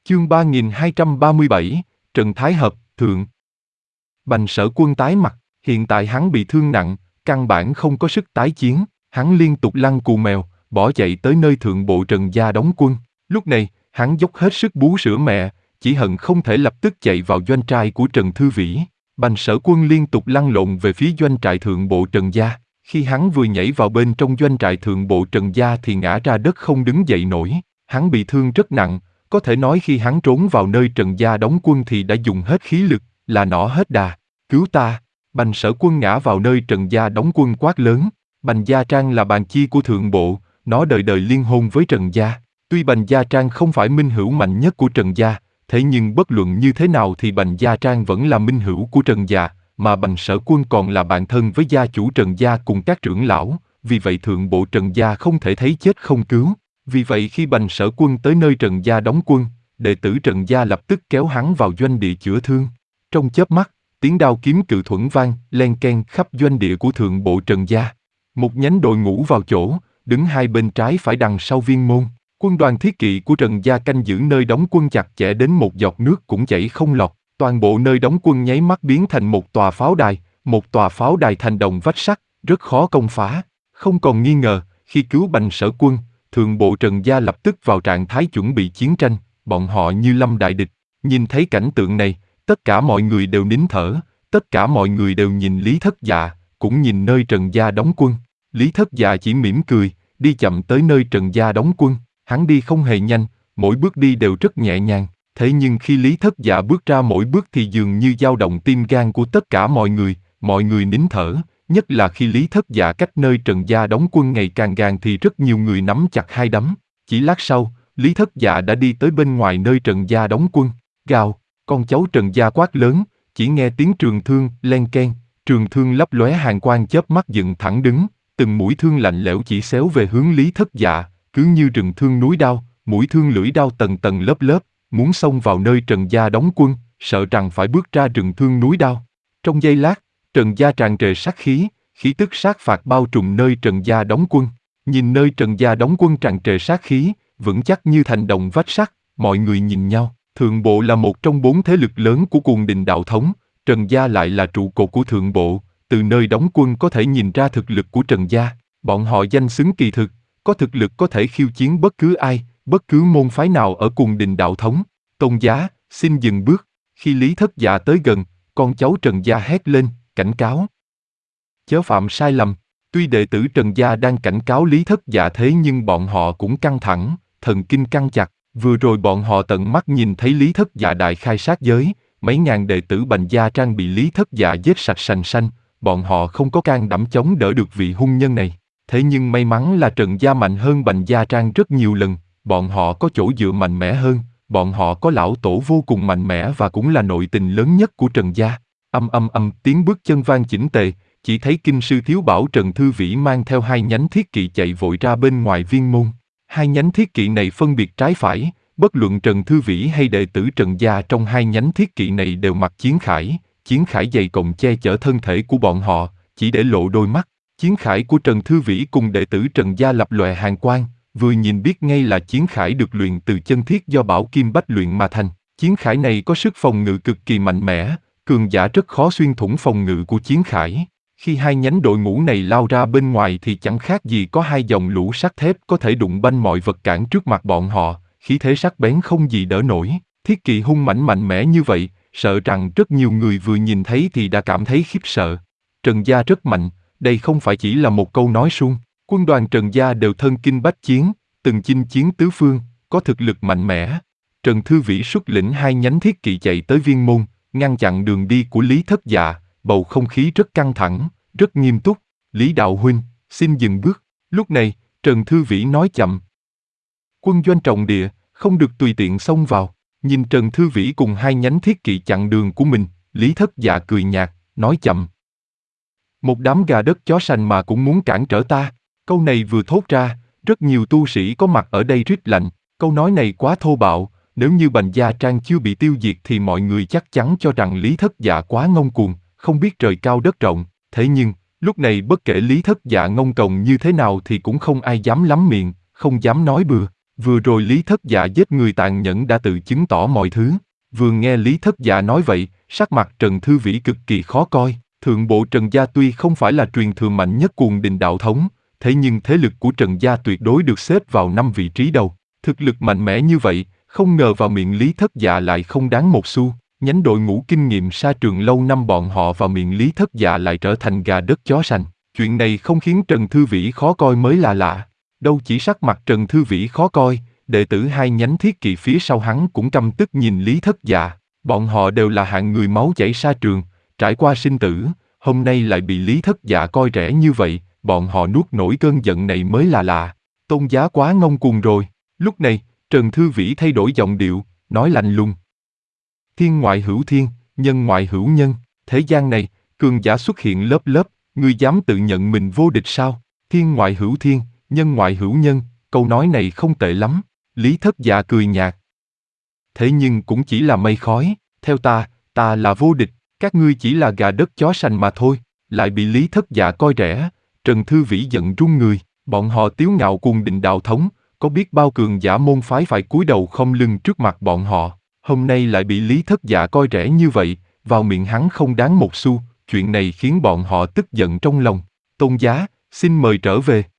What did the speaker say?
Chương 3237, Trần Thái Hợp, Thượng. Bành Sở Quân tái mặt, hiện tại hắn bị thương nặng, căn bản không có sức tái chiến, hắn liên tục lăn cù mèo, bỏ chạy tới nơi thượng bộ Trần gia đóng quân. Lúc này, hắn dốc hết sức bú sữa mẹ, chỉ hận không thể lập tức chạy vào doanh trại của Trần Thư Vĩ. Bành Sở Quân liên tục lăn lộn về phía doanh trại thượng bộ Trần gia. Khi hắn vừa nhảy vào bên trong doanh trại thượng bộ Trần gia thì ngã ra đất không đứng dậy nổi. Hắn bị thương rất nặng, có thể nói khi hắn trốn vào nơi Trần gia đóng quân thì đã dùng hết khí lực, là nỏ hết đà. Cứu ta! Bành Sở Quân ngã vào nơi Trần gia đóng quân quát lớn. Bành Gia Trang là bàn chi của thượng bộ, nó đời đời liên hôn với Trần gia. Tuy Bành Gia Trang không phải minh hữu mạnh nhất của Trần gia, thế nhưng bất luận như thế nào thì Bành Gia Trang vẫn là minh hữu của Trần gia, mà Bành Sở Quân còn là bạn thân với gia chủ Trần gia cùng các trưởng lão, vì vậy thượng bộ Trần gia không thể thấy chết không cứu. Vì vậy khi Bành Sở Quân tới nơi Trần gia đóng quân, đệ tử Trần gia lập tức kéo hắn vào doanh địa chữa thương. Trong chớp mắt, tiếng đao kiếm cự thuẫn vang, len keng khắp doanh địa của thượng bộ Trần gia. Một nhánh đội ngũ vào chỗ, đứng hai bên trái phải đằng sau viên môn. Quân đoàn thiết kỵ của Trần gia canh giữ nơi đóng quân chặt chẽ đến một giọt nước cũng chảy không lọt. Toàn bộ nơi đóng quân nháy mắt biến thành một tòa pháo đài thành đồng vách sắt, rất khó công phá. Không còn nghi ngờ, khi cứu Bành Sở Quân, thượng bộ Trần gia lập tức vào trạng thái chuẩn bị chiến tranh, bọn họ như lâm đại địch. Nhìn thấy cảnh tượng này, tất cả mọi người đều nín thở, tất cả mọi người đều nhìn Lý Thất Dạ, cũng nhìn nơi Trần gia đóng quân. Lý Thất Dạ chỉ mỉm cười, đi chậm tới nơi Trần gia đóng quân. Hắn đi không hề nhanh, mỗi bước đi đều rất nhẹ nhàng. Thế nhưng khi Lý Thất Dạ bước ra mỗi bước thì dường như dao động tim gan của tất cả mọi người nín thở. Nhất là khi Lý Thất Dạ cách nơi Trần gia đóng quân ngày càng gần thì rất nhiều người nắm chặt hai đấm. Chỉ lát sau, Lý Thất Dạ đã đi tới bên ngoài nơi Trần gia đóng quân. Gào, con cháu Trần gia quát lớn, chỉ nghe tiếng trường thương len keng, trường thương lấp lóe hàn quang chớp mắt dựng thẳng đứng, từng mũi thương lạnh lẽo chỉ xéo về hướng Lý Thất Dạ, cứ như rừng thương núi đao, mũi thương lưỡi đao tầng tầng lớp lớp, muốn xông vào nơi Trần gia đóng quân, sợ rằng phải bước ra rừng thương núi đao. Trong giây lát, Trần gia tràn trề sát khí, khí tức sát phạt bao trùm nơi Trần gia đóng quân. Nhìn nơi Trần gia đóng quân tràn trề sát khí, vững chắc như thành đồng vách sắt, mọi người nhìn nhau. Thượng bộ là một trong 4 thế lực lớn của Cuồng Đình đạo thống, Trần gia lại là trụ cột của thượng bộ. Từ nơi đóng quân có thể nhìn ra thực lực của Trần gia. Bọn họ danh xứng kỳ thực, có thực lực có thể khiêu chiến bất cứ ai, bất cứ môn phái nào ở Cuồng Đình đạo thống. Tôn giá, xin dừng bước. Khi Lý Thất Dạ tới gần, con cháu Trần gia hét lên, cảnh cáo. Chớ phạm sai lầm. Tuy đệ tử Trần gia đang cảnh cáo Lý Thất Dạ thế nhưng bọn họ cũng căng thẳng, thần kinh căng chặt. Vừa rồi bọn họ tận mắt nhìn thấy Lý Thất Dạ đại khai sát giới, mấy ngàn đệ tử Bành Gia Trang bị Lý Thất Dạ giết sạch sành sanh, bọn họ không có can đảm chống đỡ được vị hung nhân này. Thế nhưng may mắn là Trần gia mạnh hơn Bành Gia Trang rất nhiều lần, bọn họ có chỗ dựa mạnh mẽ hơn, bọn họ có lão tổ vô cùng mạnh mẽ và cũng là nội tình lớn nhất của Trần gia. Tiếng bước chân vang chỉnh tề, chỉ thấy kinh sư thiếu bảo Trần Thư Vĩ mang theo 2 nhánh thiết kỵ chạy vội ra bên ngoài viên môn. 2 nhánh thiết kỵ này phân biệt trái phải, bất luận Trần Thư Vĩ hay đệ tử Trần gia trong 2 nhánh thiết kỵ này đều mặc chiến khải dày cộm che chở thân thể của bọn họ, chỉ để lộ đôi mắt. Chiến khải của Trần Thư Vĩ cùng đệ tử Trần gia lập lòe hàn quang, vừa nhìn biết ngay là chiến khải được luyện từ chân thiết do Bảo Kim Bách luyện mà thành. Chiến khải này có sức phòng ngự cực kỳ mạnh mẽ, cường giả rất khó xuyên thủng phòng ngự của chiến khải. Khi 2 nhánh đội ngũ này lao ra bên ngoài thì chẳng khác gì có 2 dòng lũ sắt thép có thể đụng banh mọi vật cản trước mặt bọn họ, khí thế sắc bén không gì đỡ nổi. Thiết kỵ hung mãnh mạnh mẽ như vậy, sợ rằng rất nhiều người vừa nhìn thấy thì đã cảm thấy khiếp sợ. Trần gia rất mạnh, đây không phải chỉ là một câu nói suông. Quân đoàn Trần gia đều thân kinh bách chiến, từng chinh chiến tứ phương, có thực lực mạnh mẽ. Trần Thư Vĩ xuất lĩnh 2 nhánh thiết kỵ chạy tới viên môn, ngăn chặn đường đi của Lý Thất Dạ, bầu không khí rất căng thẳng, rất nghiêm túc. Lý đạo huynh, xin dừng bước. Lúc này, Trần Thư Vĩ nói chậm. Quân doanh trọng địa, không được tùy tiện xông vào. Nhìn Trần Thư Vĩ cùng 2 nhánh thiết kỵ chặn đường của mình, Lý Thất Dạ cười nhạt, nói chậm. Một đám gà đất chó sành mà cũng muốn cản trở ta. Câu này vừa thốt ra, rất nhiều tu sĩ có mặt ở đây rít lạnh. Câu nói này quá thô bạo, nếu như Bành Gia Trang chưa bị tiêu diệt thì mọi người chắc chắn cho rằng Lý Thất Dạ quá ngông cuồng, không biết trời cao đất rộng. Thế nhưng, lúc này bất kể Lý Thất Dạ ngông cuồng như thế nào thì cũng không ai dám lắm miệng, không dám nói bừa. Vừa rồi Lý Thất Dạ giết người tàn nhẫn đã tự chứng tỏ mọi thứ. Vừa nghe Lý Thất Dạ nói vậy, sắc mặt Trần Thư Vĩ cực kỳ khó coi. Thượng bộ Trần gia tuy không phải là truyền thừa mạnh nhất Cuồng Đình đạo thống, thế nhưng thế lực của Trần gia tuyệt đối được xếp vào 5 vị trí đầu. Thực lực mạnh mẽ như vậy, không ngờ vào miệng Lý Thất Dạ lại không đáng một xu. Nhánh đội ngũ kinh nghiệm sa trường lâu năm bọn họ vào miệng Lý Thất Dạ lại trở thành gà đất chó sành. Chuyện này không khiến Trần Thư Vĩ khó coi mới là lạ. Đâu chỉ sắc mặt Trần Thư Vĩ khó coi, đệ tử hai nhánh thiết kỵ phía sau hắn cũng căm tức nhìn Lý Thất Dạ. Bọn họ đều là hạng người máu chảy sa trường, trải qua sinh tử, hôm nay lại bị Lý Thất Dạ coi rẻ như vậy, bọn họ nuốt nổi cơn giận này mới là lạ. Tôn giá quá ngông cuồng rồi. Lúc này, Trần Thư Vĩ thay đổi giọng điệu, nói lạnh lùng. Thiên ngoại hữu thiên, nhân ngoại hữu nhân, thế gian này, cường giả xuất hiện lớp lớp, ngươi dám tự nhận mình vô địch sao? Thiên ngoại hữu thiên, nhân ngoại hữu nhân, câu nói này không tệ lắm. Lý Thất Dạ cười nhạt. Thế nhưng cũng chỉ là mây khói, theo ta là vô địch, các ngươi chỉ là gà đất chó sành mà thôi, lại bị Lý Thất Dạ coi rẻ. Trần Thư Vĩ giận run người, bọn họ tiếu ngạo Cuồng Đình đạo thống, có biết bao cường giả môn phái phải cúi đầu không lưng trước mặt bọn họ, hôm nay lại bị Lý Thất Dạ coi rẻ như vậy, vào miệng hắn không đáng một xu, chuyện này khiến bọn họ tức giận trong lòng. Tôn giá, xin mời trở về.